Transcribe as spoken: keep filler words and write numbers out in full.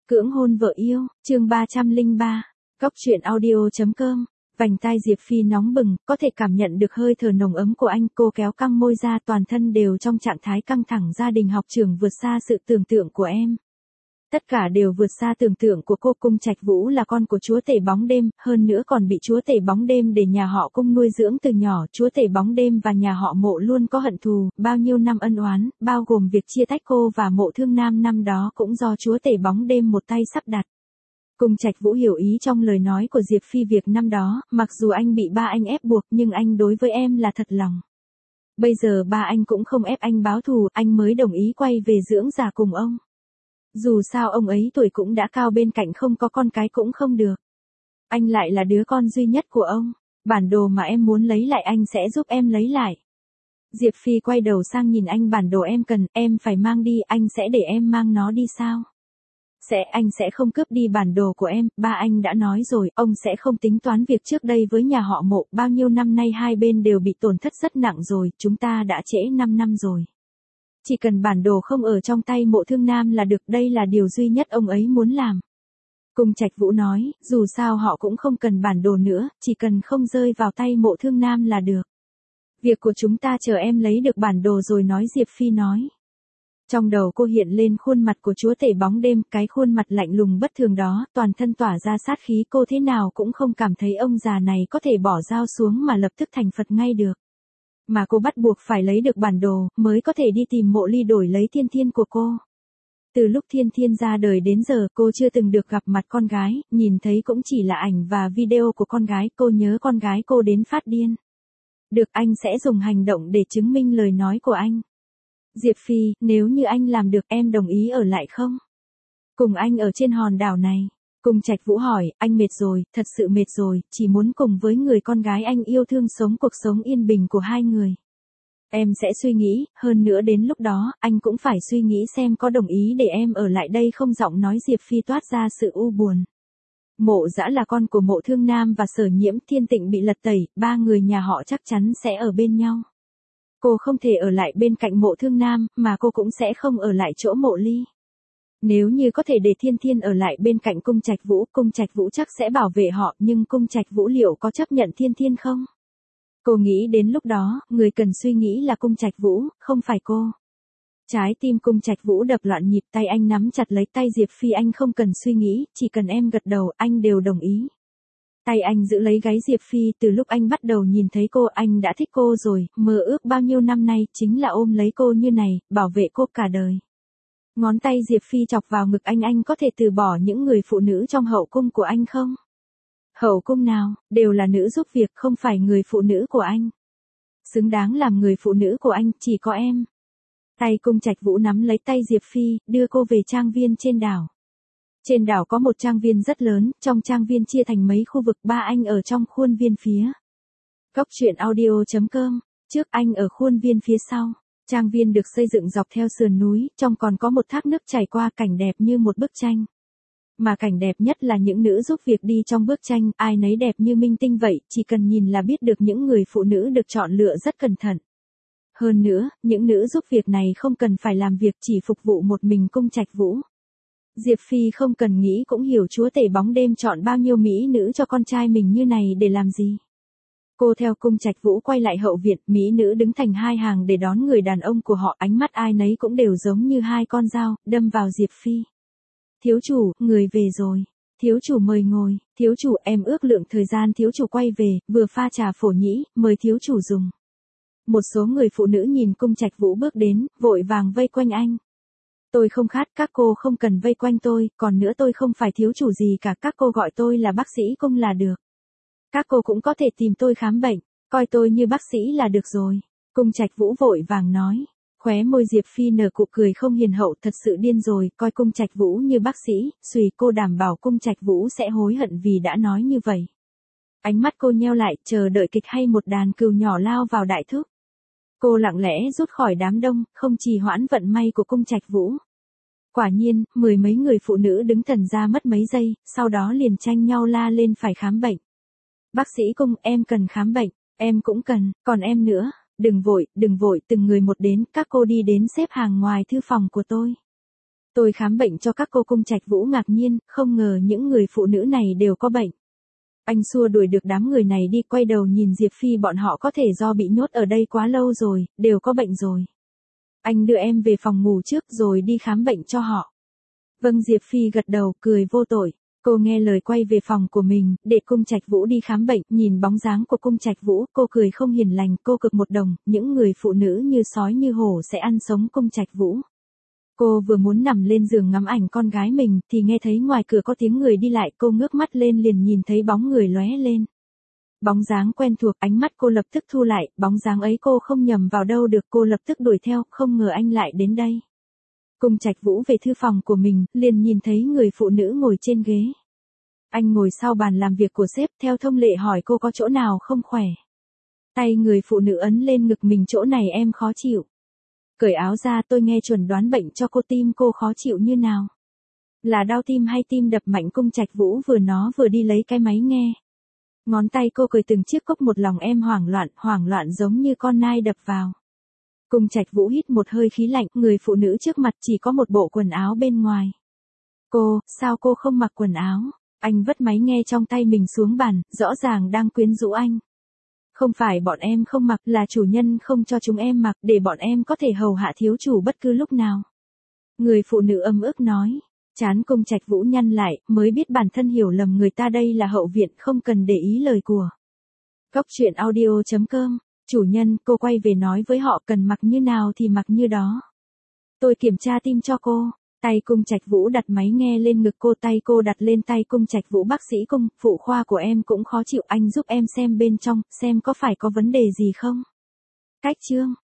Cưỡng hôn vợ yêu, chương ba trăm lẻ ba, Cóc truyện audio chấm com. Vành tai Diệp Phi nóng bừng, có thể cảm nhận được hơi thở nồng ấm của anh, cô kéo căng môi ra, toàn thân đều trong trạng thái căng thẳng. Gia đình học trưởng vượt xa sự tưởng tượng của em. Tất cả đều vượt xa tưởng tượng của cô. Cung Trạch Vũ là con của chúa tể bóng đêm, hơn nữa còn bị chúa tể bóng đêm để nhà họ Cung nuôi dưỡng từ nhỏ. Chúa tể bóng đêm và nhà họ Mộ luôn có hận thù, bao nhiêu năm ân oán, bao gồm việc chia tách cô và Mộ Thương Nam năm đó cũng do chúa tể bóng đêm một tay sắp đặt. Cung Trạch Vũ hiểu ý trong lời nói của Diệp Phi, việc năm đó, mặc dù anh bị ba anh ép buộc nhưng anh đối với em là thật lòng. Bây giờ ba anh cũng không ép anh báo thù, anh mới đồng ý quay về dưỡng già cùng ông. Dù sao ông ấy tuổi cũng đã cao, bên cạnh không có con cái cũng không được. Anh lại là đứa con duy nhất của ông. Bản đồ mà em muốn lấy lại anh sẽ giúp em lấy lại. Diệp Phi quay đầu sang nhìn anh. Bản đồ em cần, em phải mang đi, anh sẽ để em mang nó đi sao? Sẽ, anh sẽ không cướp đi bản đồ của em, ba anh đã nói rồi, ông sẽ không tính toán việc trước đây với nhà họ Mộ, bao nhiêu năm nay hai bên đều bị tổn thất rất nặng rồi, chúng ta đã trễ năm năm rồi. Chỉ cần bản đồ không ở trong tay Mộ Thương Nam là được, đây là điều duy nhất ông ấy muốn làm. Cung Trạch Vũ nói, dù sao họ cũng không cần bản đồ nữa, chỉ cần không rơi vào tay Mộ Thương Nam là được. Việc của chúng ta chờ em lấy được bản đồ rồi nói, Diệp Phi nói. Trong đầu cô hiện lên khuôn mặt của chúa tể bóng đêm, cái khuôn mặt lạnh lùng bất thường đó, toàn thân tỏa ra sát khí, cô thế nào cũng không cảm thấy ông già này có thể bỏ dao xuống mà lập tức thành Phật ngay được. Mà cô bắt buộc phải lấy được bản đồ, mới có thể đi tìm Mộ Ly đổi lấy Thiên Thiên của cô. Từ lúc Thiên Thiên ra đời đến giờ, cô chưa từng được gặp mặt con gái, nhìn thấy cũng chỉ là ảnh và video của con gái, cô nhớ con gái cô đến phát điên. Được, anh sẽ dùng hành động để chứng minh lời nói của anh. Diệp Phi, nếu như anh làm được, em đồng ý ở lại không? Cùng anh ở trên hòn đảo này. Cung Trạch Vũ hỏi, anh mệt rồi, thật sự mệt rồi, chỉ muốn cùng với người con gái anh yêu thương sống cuộc sống yên bình của hai người. Em sẽ suy nghĩ, hơn nữa đến lúc đó, anh cũng phải suy nghĩ xem có đồng ý để em ở lại đây không. Giọng nói Diệp Phi toát ra sự u buồn. Mộ Dã là con của Mộ Thương Nam và Sở Nhiễm, Thiên Tịnh bị lật tẩy, ba người nhà họ chắc chắn sẽ ở bên nhau. Cô không thể ở lại bên cạnh Mộ Thương Nam, mà cô cũng sẽ không ở lại chỗ Mộ Ly. Nếu như có thể để Thiên Thiên ở lại bên cạnh Cung Trạch Vũ, Cung Trạch Vũ chắc sẽ bảo vệ họ, nhưng Cung Trạch Vũ liệu có chấp nhận Thiên Thiên không? Cô nghĩ đến lúc đó, người cần suy nghĩ là Cung Trạch Vũ, không phải cô. Trái tim Cung Trạch Vũ đập loạn nhịp, tay anh nắm chặt lấy tay Diệp Phi, anh không cần suy nghĩ, chỉ cần em gật đầu, anh đều đồng ý. Tay anh giữ lấy gáy Diệp Phi, từ lúc anh bắt đầu nhìn thấy cô, anh đã thích cô rồi, mơ ước bao nhiêu năm nay, chính là ôm lấy cô như này, bảo vệ cô cả đời. Ngón tay Diệp Phi chọc vào ngực anh, anh có thể từ bỏ những người phụ nữ trong hậu cung của anh không? Hậu cung nào, đều là nữ giúp việc, không phải người phụ nữ của anh. Xứng đáng làm người phụ nữ của anh, chỉ có em. Tay Cung Trạch Vũ nắm lấy tay Diệp Phi, đưa cô về trang viên trên đảo. Trên đảo có một trang viên rất lớn, trong trang viên chia thành mấy khu vực, ba anh ở trong khuôn viên phía. Cóc truyện audio chấm com, trước anh ở khuôn viên phía sau. Trang viên được xây dựng dọc theo sườn núi, trong còn có một thác nước chảy qua, cảnh đẹp như một bức tranh. Mà cảnh đẹp nhất là những nữ giúp việc đi trong bức tranh, ai nấy đẹp như minh tinh vậy, chỉ cần nhìn là biết được những người phụ nữ được chọn lựa rất cẩn thận. Hơn nữa, những nữ giúp việc này không cần phải làm việc, chỉ phục vụ một mình Cung Trạch Vũ. Diệp Phi không cần nghĩ cũng hiểu chúa tể bóng đêm chọn bao nhiêu mỹ nữ cho con trai mình như này để làm gì. Cô theo Cung Trạch Vũ quay lại hậu viện, mỹ nữ đứng thành hai hàng để đón người đàn ông của họ, ánh mắt ai nấy cũng đều giống như hai con dao, đâm vào Diệp Phi. Thiếu chủ, người về rồi. Thiếu chủ mời ngồi. Thiếu chủ, em ước lượng thời gian thiếu chủ quay về, vừa pha trà phổ nhĩ, mời thiếu chủ dùng. Một số người phụ nữ nhìn Cung Trạch Vũ bước đến, vội vàng vây quanh anh. Tôi không khát, các cô không cần vây quanh tôi, còn nữa tôi không phải thiếu chủ gì cả, các cô gọi tôi là bác sĩ Cung là được. Các cô cũng có thể tìm tôi khám bệnh, coi tôi như bác sĩ là được rồi. Cung Trạch Vũ vội vàng nói. Khóe môi Diệp Phi nở cụ cười không hiền hậu, thật sự điên rồi, coi Cung Trạch Vũ như bác sĩ, xùy, cô đảm bảo Cung Trạch Vũ sẽ hối hận vì đã nói như vậy. Ánh mắt cô nheo lại, chờ đợi kịch hay một đàn cừu nhỏ lao vào đại thúc. Cô lặng lẽ rút khỏi đám đông, không trì hoãn vận may của Cung Trạch Vũ. Quả nhiên, mười mấy người phụ nữ đứng thần ra mất mấy giây, sau đó liền tranh nhau la lên phải khám bệnh. Bác sĩ Cung, em cần khám bệnh, em cũng cần, còn em nữa. Đừng vội, đừng vội, từng người một đến, các cô đi đến xếp hàng ngoài thư phòng của tôi. Tôi khám bệnh cho các cô. Cung Trạch Vũ ngạc nhiên, không ngờ những người phụ nữ này đều có bệnh. Anh xua đuổi được đám người này đi, quay đầu nhìn Diệp Phi, bọn họ có thể do bị nhốt ở đây quá lâu rồi, đều có bệnh rồi. Anh đưa em về phòng ngủ trước rồi đi khám bệnh cho họ. Vâng, Diệp Phi gật đầu, cười vô tội. Cô nghe lời quay về phòng của mình, để Cung Trạch Vũ đi khám bệnh. Nhìn bóng dáng của Cung Trạch Vũ, cô cười không hiền lành. Cô cực một đồng, những người phụ nữ như sói như hổ sẽ ăn sống Cung Trạch Vũ. Cô vừa muốn nằm lên giường ngắm ảnh con gái mình, thì nghe thấy ngoài cửa có tiếng người đi lại. Cô ngước mắt lên liền nhìn thấy bóng người lóe lên. Bóng dáng quen thuộc, ánh mắt cô lập tức thu lại. Bóng dáng ấy cô không nhầm vào đâu được. Cô lập tức đuổi theo, không ngờ anh lại đến đây. Cung Trạch Vũ về thư phòng của mình, liền nhìn thấy người phụ nữ ngồi trên ghế. Anh ngồi sau bàn làm việc của sếp, theo thông lệ hỏi cô có chỗ nào không khỏe. Tay người phụ nữ ấn lên ngực mình, chỗ này em khó chịu. Cởi áo ra, tôi nghe chuẩn đoán bệnh cho cô. Tim cô khó chịu như nào? Là đau tim hay tim đập mạnh? Cung Trạch Vũ vừa nói vừa đi lấy cái máy nghe. Ngón tay cô cởi từng chiếc cốc một, lòng em hoảng loạn, hoảng loạn giống như con nai đập vào. Cung Trạch Vũ hít một hơi khí lạnh, người phụ nữ trước mặt chỉ có một bộ quần áo bên ngoài. Cô, sao cô không mặc quần áo? Anh vứt máy nghe trong tay mình xuống bàn, rõ ràng đang quyến rũ anh. Không phải bọn em không mặc, là chủ nhân không cho chúng em mặc, để bọn em có thể hầu hạ thiếu chủ bất cứ lúc nào. Người phụ nữ ấm ức nói. Trán Cung Trạch Vũ nhăn lại, mới biết bản thân hiểu lầm người ta, đây là hậu viện, không cần để ý lời của. Góc truyện audio chấm com. Chủ nhân, cô quay về nói với họ cần mặc như nào thì mặc như đó. Tôi kiểm tra tim cho cô. Tay Cung Trạch Vũ đặt máy nghe lên ngực cô, tay cô đặt lên tay Cung Trạch Vũ. Bác sĩ Cung, phụ khoa của em cũng khó chịu, anh giúp em xem bên trong, xem có phải có vấn đề gì không. Cách chương.